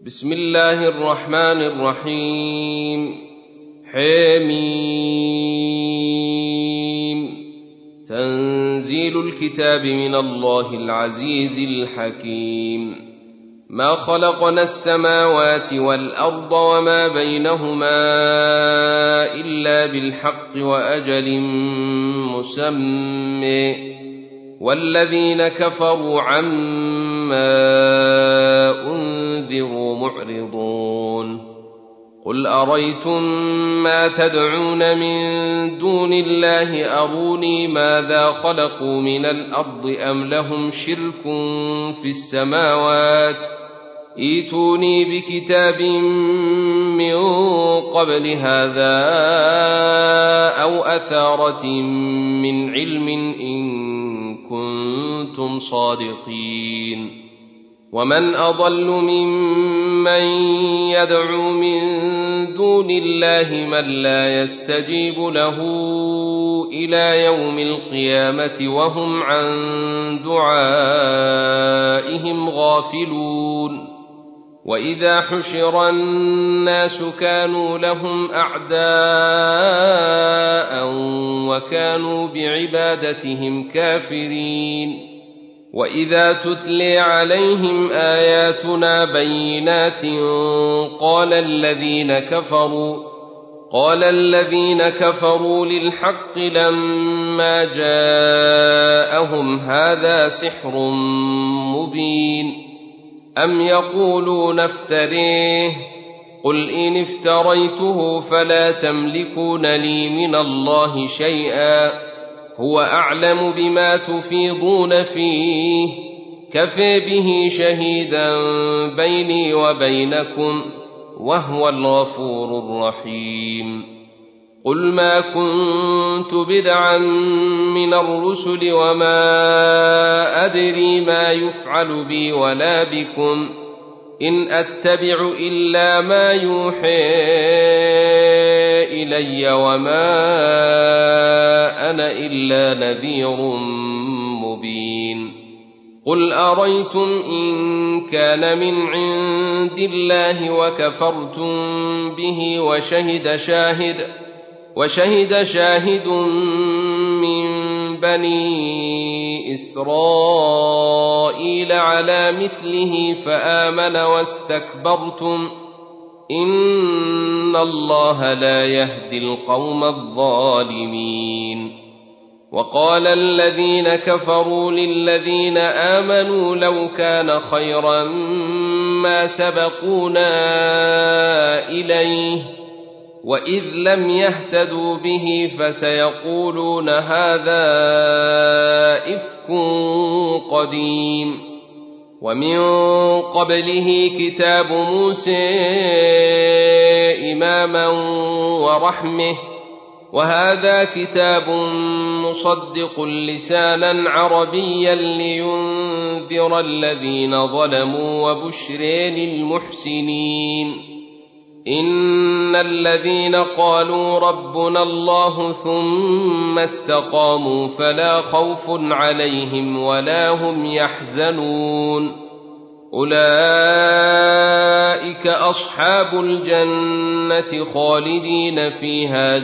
بسم الله الرحمن الرحيم. حميم. تنزيل الكتاب من الله العزيز الحكيم. ما خلقنا السماوات والأرض وما بينهما إلا بالحق وأجل مسمى، والذين كفروا عما أنذروا معرضون. قل أريتم ما تدعون من دون الله أروني ماذا خلقوا من الأرض أم لهم شرك في السماوات، ائتوني بكتاب من قبل هذا أو أثارة من علم إن كنتم صادقين. ومن أضل ممن يدعو من دون الله من لا يستجيب له إلى يوم القيامة وهم عن دعائهم غافلون. وإذا حشر الناس كانوا لهم أعداء وكانوا بعبادتهم كافرين. وإذا تتلي عليهم آياتنا بينات قال الذين كفروا للحق لما جاءهم هذا سحر مبين. أم يقولون افتريه، قل إن افتريته فلا تملكون لي من الله شيئا، هو أعلم بما تفيضون فيه، كفى به شهيدا بيني وبينكم وهو الغفور الرحيم. قل ما كنت بدعا من الرسل وما أدري ما يفعل بي ولا بكم، إن أتبع إلا ما يوحى إلي وما أنا إلا نذير مبين. قل أريتم إن كان من عند الله وكفرتم به وشهد شاهد من بني إسرائيل على مثله فآمن واستكبرتم، إن الله لا يهدي القوم الظالمين. وقال الذين كفروا للذين آمنوا لو كان خيرا ما سبقونا إليه، وإذ لم يهتدوا به فسيقولون هذا إفك قديم. ومن قبله كتاب موسى إماما ورحمة، وهذا كتاب مصدق لسانا عربيا لينذر الذين ظلموا وبشر للمحسنين. إن الذين قالوا ربنا الله ثم استقاموا فلا خوف عليهم ولا هم يحزنون، أولئك أصحاب الجنة خالدين فيها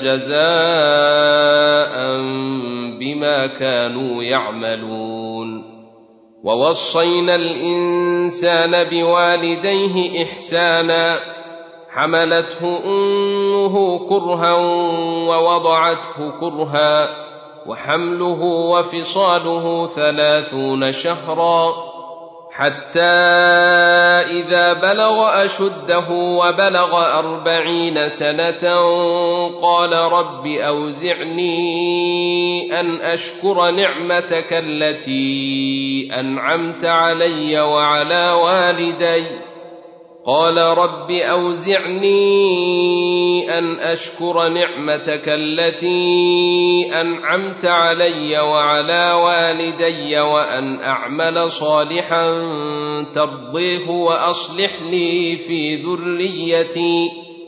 جزاء بما كانوا يعملون. ووصينا الإنسان بوالديه إحسانا، حملته أمه كرها ووضعته كرها، وحمله وفصاله 30 شهرا، حتى إذا بلغ أشده وبلغ 40 سنة قال رب أوزعني أن أشكر نعمتك التي أنعمت علي وعلى والدي، قال رب أوزعني أن أشكر نعمتك التي أنعمت علي وعلى والدي وأن أعمل صالحا ترضيه وأصلح لي في ذريتي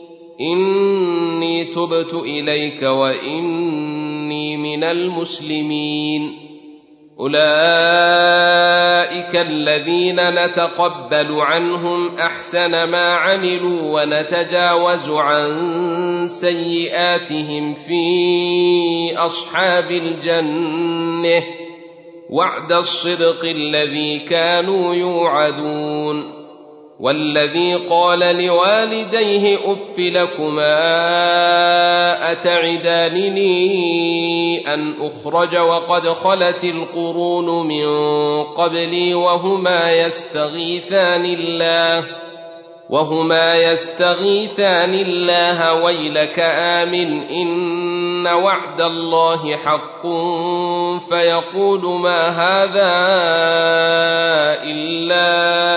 إني تبت إليك وإني من المسلمين. أولئك الذين نتقبل عنهم أحسن ما عملوا ونتجاوز عن سيئاتهم في أصحاب الجنة وعد الصدق الذي كانوا يوعدون. والذي قال لوالديه أف لكما أتعدانني أن أخرج وقد خلت القرون من قبلي وهما يستغيثان الله ويلك آمن إن وعد الله حق فيقول ما هذا إلا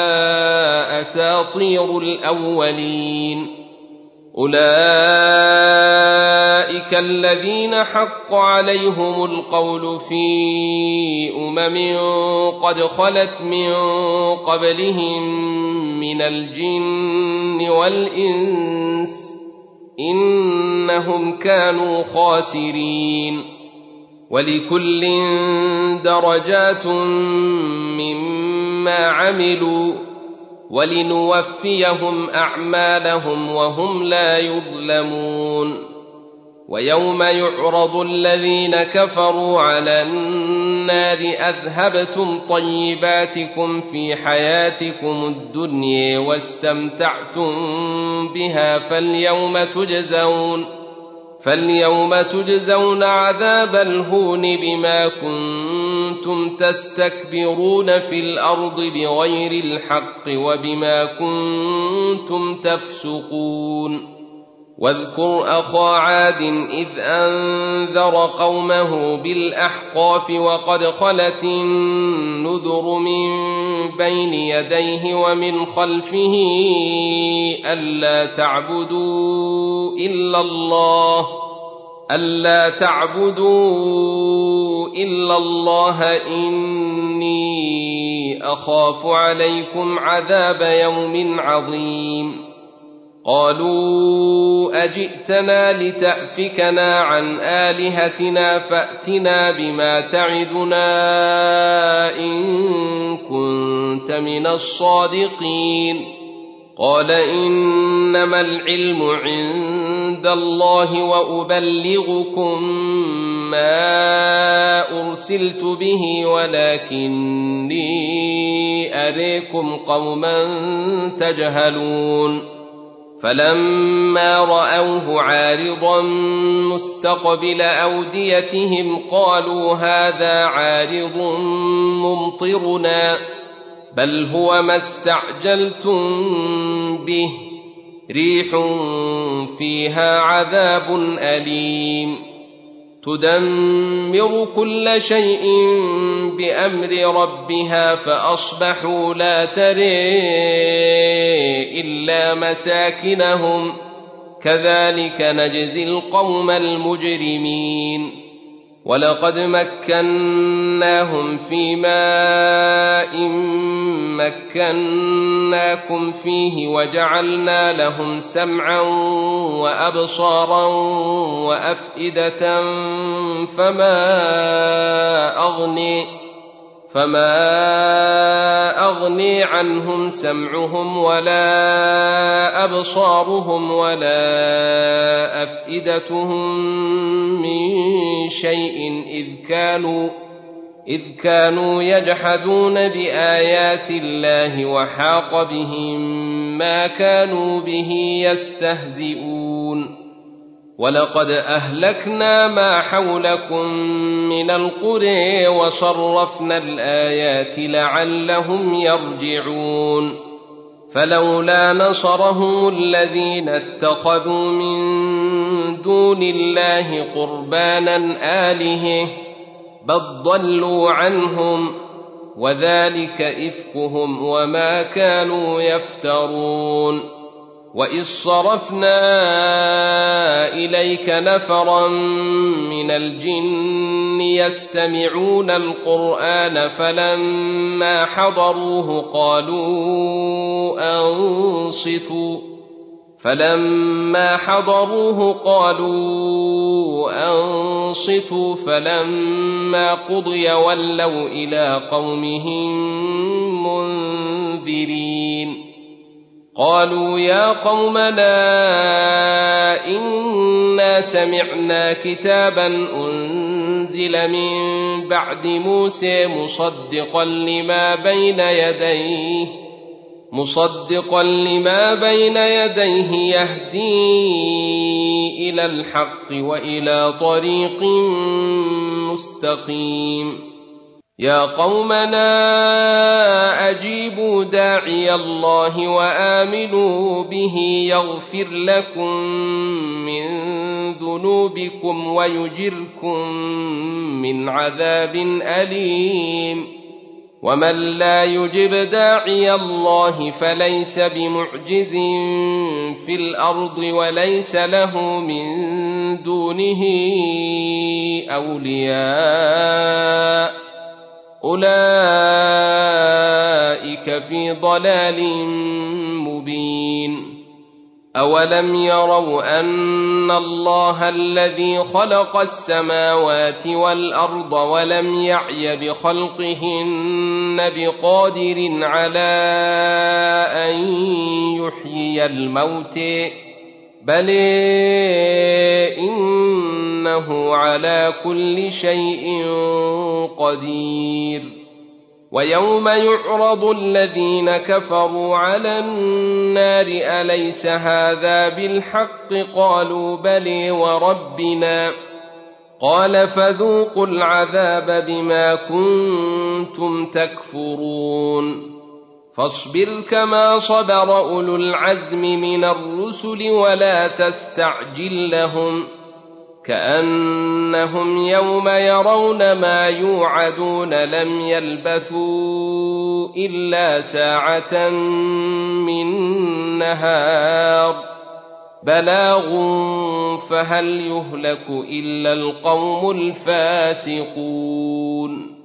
أساطير الأولين. أولئك الذين حق عليهم القول في قد خلت من قبلهم من الجن والإنس إنهم كانوا خاسرين. ولكل درجات مما عملوا ولنوفيهم أعمالهم وهم لا يظلمون. ويوم يعرض الذين كفروا على النار أذهبتم طيباتكم في حياتكم الدنيا واستمتعتم بها فاليوم تجزون عذاب الهون بما كنتم تستكبرون في الأرض بغير الحق وبما كنتم تفسقون. واذكر أخا عاد إذ أنذر قومه بالأحقاف وقد خلت النذر من بين يديه ومن خلفه ألا تعبدوا إلا الله إني أخاف عليكم عذاب يوم عظيم. قالوا أجئتنا لتأفكنا عن آلهتنا فأتنا بما تعدنا إن كنت من الصادقين. قال إنما العلم عند الله وأبلغكم ما أرسلت به ولكني أريكم قوما تجهلون. فلما رأوه عارضا مستقبل أوديتهم قالوا هذا عارض ممطرنا بل هو ما استعجلتم به ريح فيها عذاب أليم تدمر كل شيء بأمر ربها فأصبحوا لا ترى إلا مساكنهم كذلك نجزي القوم المجرمين. ولقد مكناهم في ماء مكناكم فيه وجعلنا لهم سمعا وأبصارا وأفئدة فما أغني عنهم سمعهم ولا أبصارهم ولا أفئدتهم من شيء إذ كانوا يجحدون بآيات الله وحاق بهم ما كانوا به يستهزئون. ولقد أهلكنا ما حولكم من القرى وصرفنا الآيات لعلهم يرجعون. فلولا نصرهم الذين اتخذوا من دون الله قربانا آلهة بل ضلوا عنهم وذلك إفكهم وما كانوا يفترون. وإذ صرفنا إليك نفرا من الجن يستمعون القرآن فلما حضروه قالوا أنصتوا فلما حضروه قالوا أنصتوا فلما قضي ولوا إلى قومهم منذرين قالوا يا قومنا إنا سمعنا كتابا أنزل من بعد موسى مصدقا لما بين يديه يهدي إلى الحق وإلى طريق مستقيم يا قومنا أجيبوا داعي الله وآمنوا به يغفر لكم من ذنوبكم ويجركم من عذاب أليم ومن لا يجب داعي الله فليس بمعجز في الأرض وليس له من دونه أولياء أولئك في ضلال مبين أولم يروا أن الله الذي خلق السماوات والأرض ولم يعي بخلقهن بقادر على أن يحيي الموت بل إنه على كل شيء قدير ويوم يعرض الذين كفروا على النار أليس هذا بالحق قالوا بلى وربنا قال فذوقوا العذاب بما كنتم تكفرون فاصبر كما صبر أولو العزم من الرسل ولا تستعجل لهم كأنهم يوم يرون ما يوعدون لم يلبثوا إلا ساعة من نهار بلاغ فهل يهلك إلا القوم الفاسقون